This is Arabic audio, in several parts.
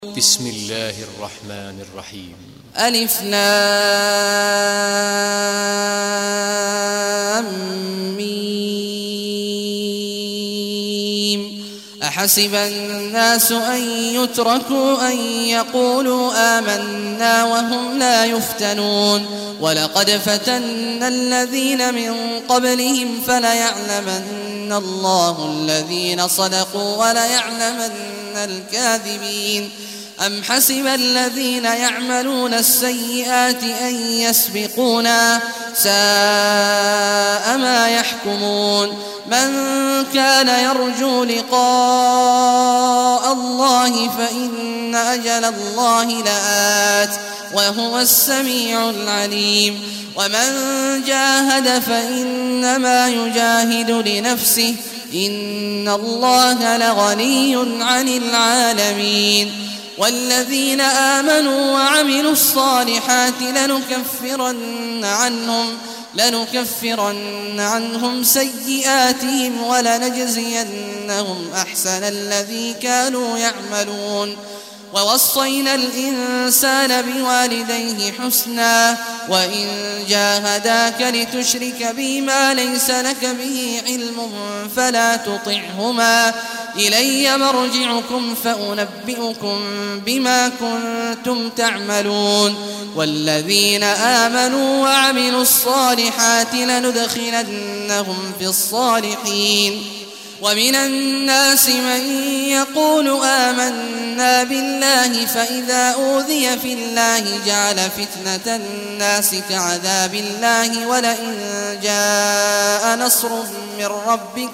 بسم الله الرحمن الرحيم. ألف لام ميم. أحسب الناس أن يتركوا أن يقولوا آمنا وهم لا يفتنون ولقد فتنا الذين من قبلهم فليعلمن الله الذين صدقوا وليعلمن الكاذبين. أم حسب الذين يعملون السيئات أن يسبقونا ساء ما يحكمون. من كان يرجو لقاء الله فإن أجل الله لآت وهو السميع العليم. ومن جاهد فإنما يجاهد لنفسه إن الله لغني عن العالمين. والذين آمنوا وعملوا الصالحات لنكفرن عنهم سيئاتهم ولنجزينهم أحسن الذي كانوا يعملون. ووصينا الإنسان بوالديه حسنا وإن جاهداك لتشرك بي ما ليس لك به علم فلا تطعهما إلي مرجعكم فأنبئكم بما كنتم تعملون. والذين آمنوا وعملوا الصالحات لندخلنهم في الصالحين. ومن الناس من يقول آمنا بالله فإذا أوذي في الله جعل فتنة الناس كعذاب الله ولئن جاء نصر من ربك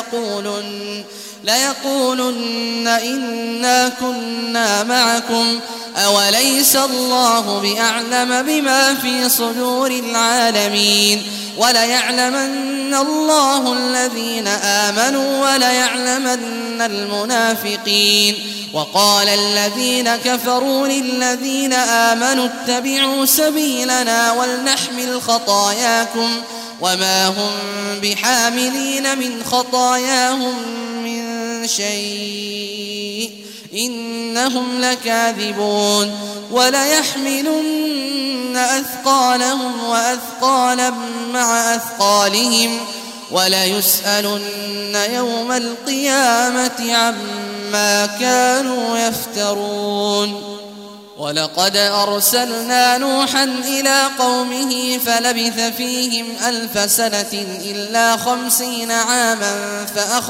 ليقولن إنا كنا معكم أوليس الله بأعلم بما في صدور العالمين. وليعلمن الله الذين آمنوا وليعلمن المنافقين. وقال الذين كفروا للذين آمنوا اتبعوا سبيلنا ولنحمل خطاياكم وما هم بحاملين من خطاياهم من شيء إنهم لكاذبون. وليحملن أثقالهم وأثقالا مع أثقالهم وليسألن يوم القيامة عما كانوا يفترون. ولقد أرسلنا نوحا إلى قومه فلبث فيهم 1000 سنة إلا 50 عاما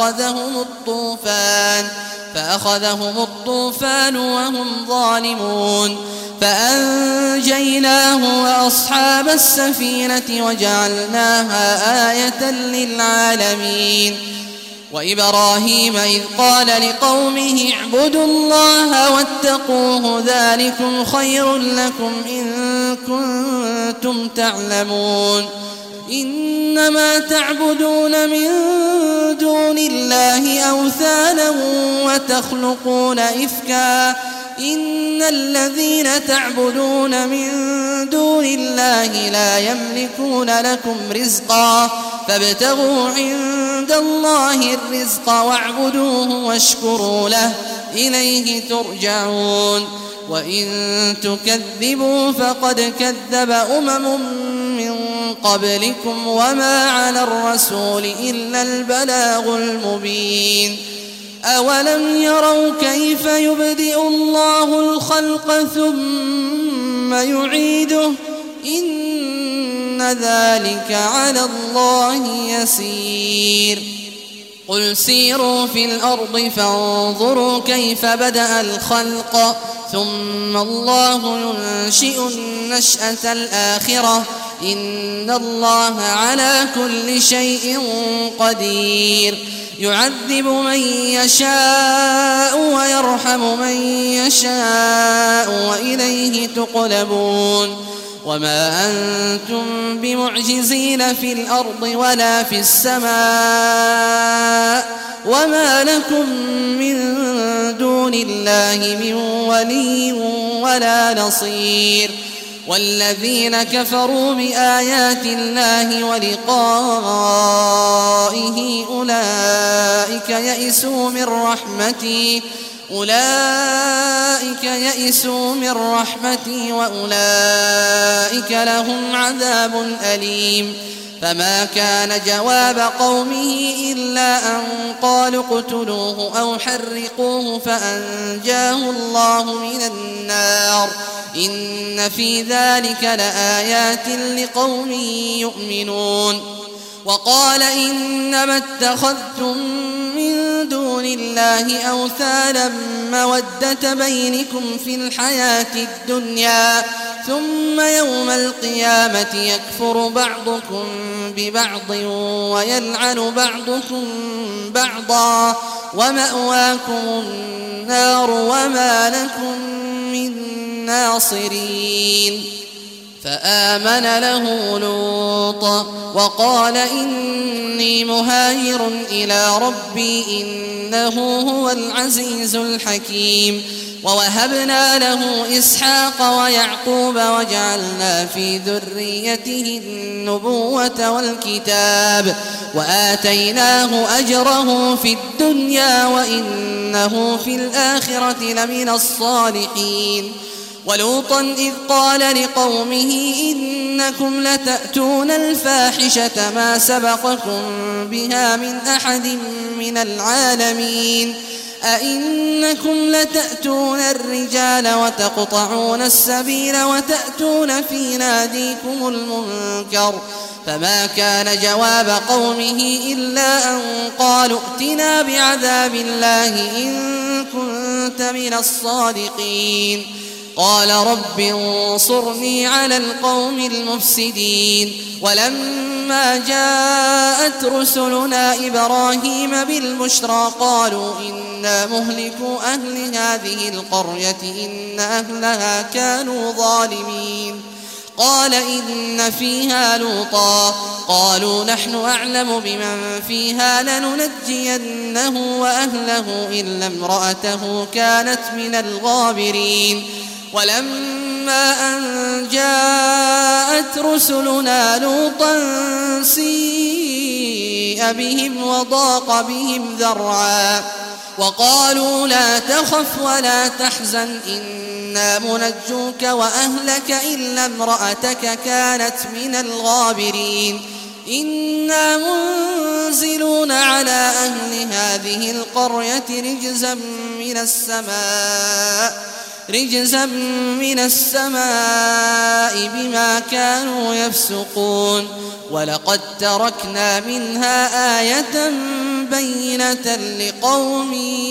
فأخذهم الطوفان وهم ظالمون فأنجيناه وأصحاب السفينة وجعلناها آية للعالمين. وإبراهيم إذ قال لقومه اعبدوا الله واتقوه ذلكم خير لكم إن كنتم تعلمون. إنما تعبدون من دون الله أوثانا وتخلقون إفكا إن الذين تعبدون من دون الله لا يملكون لكم رزقا فابتغوا عند الله الرزق واعبدوه واشكروا له إليه ترجعون. وإن تكذبوا فقد كذب أمم من قبلكم وما على الرسول إلا البلاغ المبين. أولم يروا كيف يبدئ الله الخلق ثم يعيده إن ذلك على الله يسير. قل سيروا في الأرض فانظروا كيف بدأ الخلق ثم الله ينشئ النشأة الآخرة إن الله على كل شيء قدير. يعذب من يشاء ويرحم من يشاء وإليه تقلبون. وما أنتم بمعجزين في الأرض ولا في السماء وما لكم من دون الله من ولي ولا نصير. والذين كفروا بآيات الله ولقائه أولئك يئسوا من رحمتي أولئك يئسوا من رحمتي وأولئك لهم عذاب أليم فما كان جواب قومه إلا أن قالوا اقتلوه أو حرقوه فأنجاه الله من النار إن في ذلك لآيات لقوم يؤمنون وقال إنما اتخذتم من دون الله أوثانا مودة بينكم في الحياة الدنيا ثم يوم القيامة يكفر بعضكم ببعض ويلعن بعضكم بعضا ومأواكم النار وما لكم من ناصرين فآمن له لوط وقال إني مهاجر إلى ربي إنه هو العزيز الحكيم ووهبنا له إسحاق ويعقوب وجعلنا في ذريته النبوة والكتاب وآتيناه أجره في الدنيا وإنه في الآخرة لمن الصالحين ولوطا إذ قال لقومه إنكم لتأتون الفاحشة ما سبقكم بها من أحد من العالمين أئنكم لتأتون الرجال وتقطعون السبيل وتأتون في ناديكم المنكر فما كان جواب قومه إلا أن قالوا ائتنا بعذاب الله إن كنت من الصادقين قال رب انصرني على القوم المفسدين ولما جاءت رسلنا إبراهيم بالبشرى قالوا إنا مهلكو أهل هذه القرية إن أهلها كانوا ظالمين قال إن فيها لوطا قالوا نحن أعلم بمن فيها لننجينه وأهله إلا امرأته كانت من الغابرين ولما أن جاءت رسلنا لوطا سيء بهم وضاق بهم ذرعا وقالوا لا تخف ولا تحزن إنا منجوك وأهلك إلا امرأتك كانت من الغابرين إنا منزلون على أهل هذه القرية رجزا من السماء بما كانوا يفسقون ولقد تركنا منها آية بينة لقوم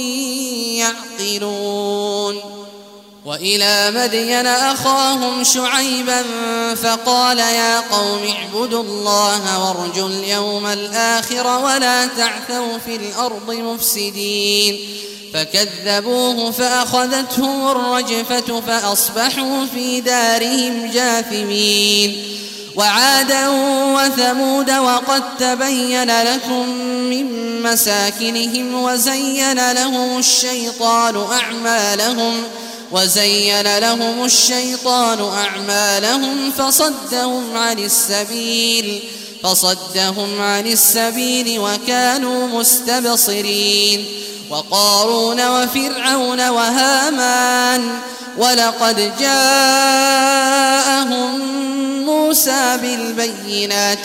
يعقلون وإلى مدين أخاهم شعيبا فقال يا قوم اعبدوا الله وارجوا اليوم الآخر ولا تعثوا في الأرض مفسدين فكذبوه فأخذتهم الرجفة فأصبحوا في دارهم جاثمين وعادا وثمود وقد تبين لكم من مساكنهم وزين لهم الشيطان أعمالهم فصدهم عن السبيل وكانوا مستبصرين وقارون وفرعون وهامان ولقد جاءهم موسى بالبينات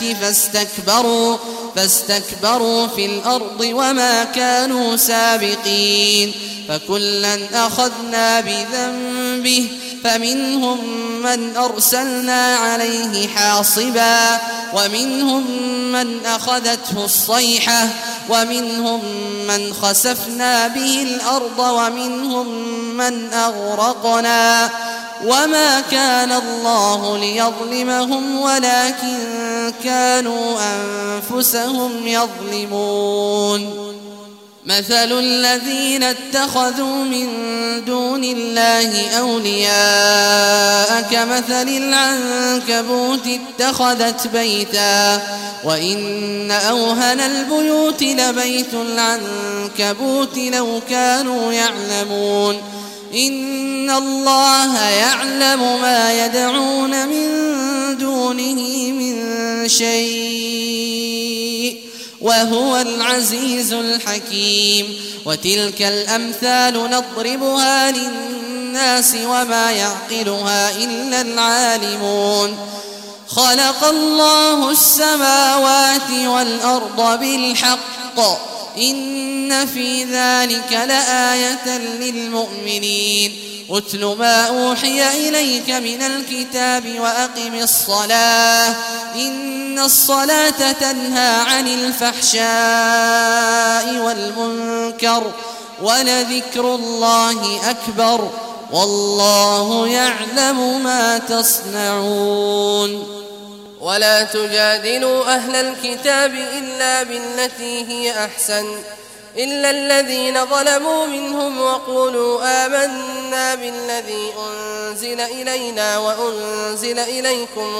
فاستكبروا في الأرض وما كانوا سابقين فكلا أخذنا بذنبه فمنهم من أرسلنا عليه حاصبا ومنهم من أخذته الصيحة ومنهم من خسفنا به الأرض ومنهم من أغرقنا وما كان الله ليظلمهم ولكن كانوا أنفسهم يظلمون مثل الذين اتخذوا من دون الله أولياء كمثل العنكبوت اتخذت بيتا وإن أوهن البيوت لبيت العنكبوت لو كانوا يعلمون إن الله يعلم ما يدعون من دونه من شيء وهو العزيز الحكيم. وتلك الأمثال نضربها للناس وما يعقلها إلا العالمون. خلق الله السماوات والأرض بالحق إن في ذلك لآية للمؤمنين. اتل ما أوحي إليك من الكتاب وأقم الصلاة إن الصلاة تنهى عن الفحشاء والمنكر ولذكر الله أكبر والله يعلم ما تصنعون. ولا تجادلوا أهل الكتاب إلا بالتي هي أحسن إلا الذين ظلموا منهم وقولوا آمنا بالذي أنزل إلينا وأنزل إليكم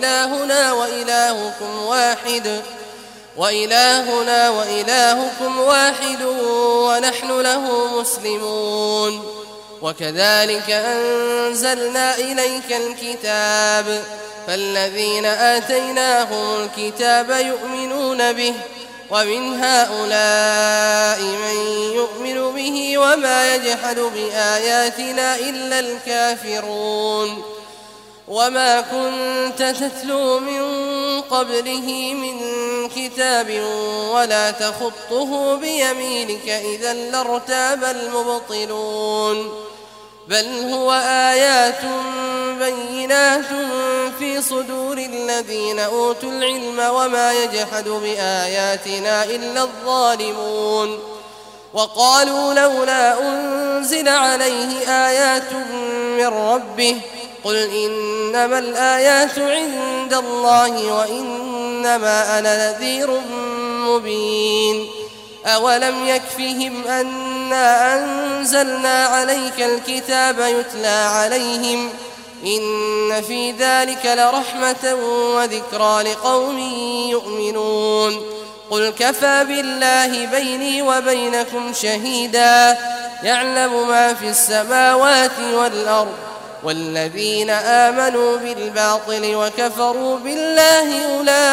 وإلهنا وإلهكم واحد ونحن له مسلمون. وكذلك أنزلنا إليك الكتاب فالذين آتيناهم الكتاب يؤمنون به ومن هؤلاء من يؤمن به وما يجحد بآياتنا إلا الكافرون. وما كنت تتلو من قبله من كتاب ولا تخطه بيمينك إذا لارتاب المبطلون. بل هو آيات بينات في صدور الذين أوتوا العلم وما يجحد بآياتنا إلا الظالمون. وقالوا لولا أنزل عليه آيات من ربه قل إنما الآيات عند الله وإنما أنا نذير مبين. أولم يكفهم أنا أنزلنا عليك الكتاب يتلى عليهم إن في ذلك لرحمة وذكرى لقوم يؤمنون. قل كفى بالله بيني وبينكم شهيدا يعلم ما في السماوات والأرض والذين آمنوا بالباطل وكفروا بالله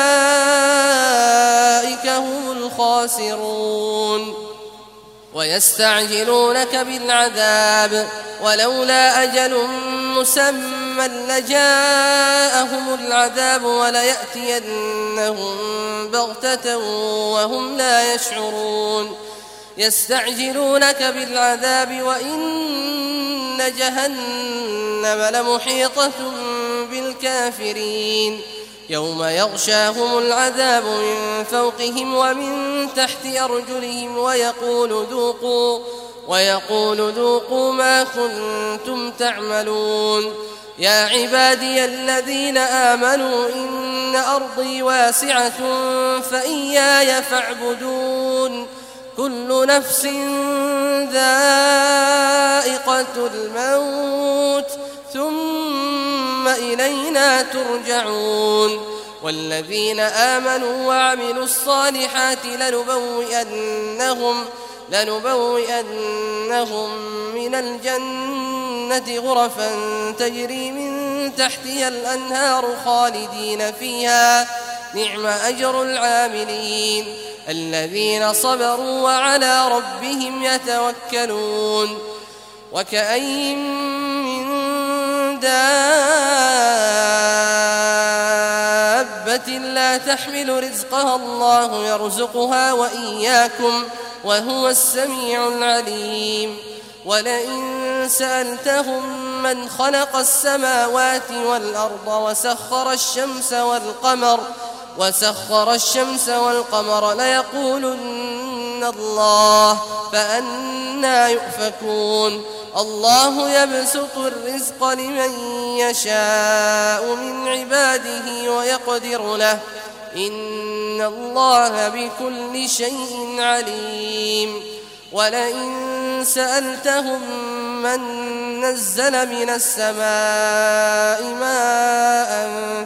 أولئك هم الخاسرون. ويستعجلونك بالعذاب ولولا أجل مسمى لجاءهم العذاب وليأتينهم بغتة وهم لا يشعرون. يستعجلونك بالعذاب وإن جهنم لمحيطة بالكافرين يوم يغشاهم العذاب من فوقهم ومن تحت أرجلهم ويقول ذوقوا ما كنتم تعملون. يا عبادي الذين آمنوا إن أرضي واسعة فإياي فاعبدون. كل نفس ذائقة الموت ثم إلينا ترجعون. والذين آمنوا وعملوا الصالحات لنبوئنهم من الجنة غرفا تجري من تحتها الأنهار خالدين فيها نعم أجر العاملين الذين صبروا وعلى ربهم يتوكلون. وكأين من دابة لا تحمل رزقها الله يرزقها وإياكم وهو السميع العليم. ولئن سألتهم من خلق السماوات والأرض وسخر الشمس والقمر ليقولن الله فأنى يؤفكون. الله يبسط الرزق لمن يشاء من عباده ويقدر له إن الله بكل شيء عليم. ولئن سألتهم من نزل من السماء ماء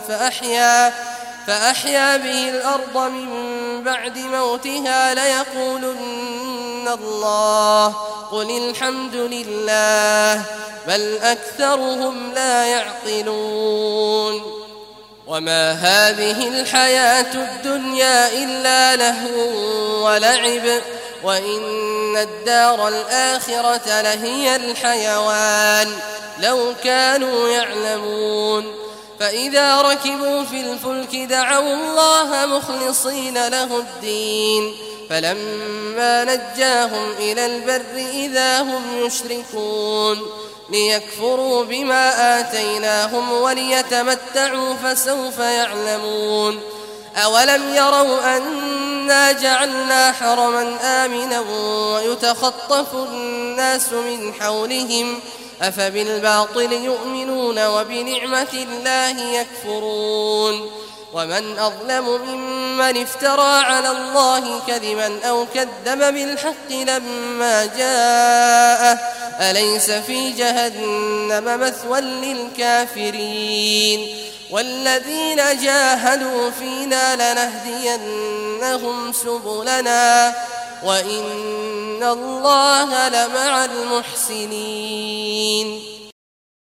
فأحيا به الأرض من بعد موتها ليقولن الله قل الحمد لله بل أكثرهم لا يعقلون. وما هذه الحياة الدنيا إلا لهو ولعب وإن الدار الآخرة لهي الحيوان لو كانوا يعلمون فإذا ركبوا في الفلك دعوا الله مخلصين له الدين فلما نجاهم إلى البر إذا هم يشركون ليكفروا بما آتيناهم وليتمتعوا فسوف يعلمون أولم يروا أنا جعلنا حرما آمنا ويتخطف الناس من حولهم أفبالباطل يؤمنون وبنعمة الله يكفرون ومن أظلم ممن افترى على الله كذبا أو كذب بالحق لما جاءه أليس في جهنم مثوى للكافرين والذين جاهدوا فينا لنهدينهم سبلنا وإن الله لمع المحسنين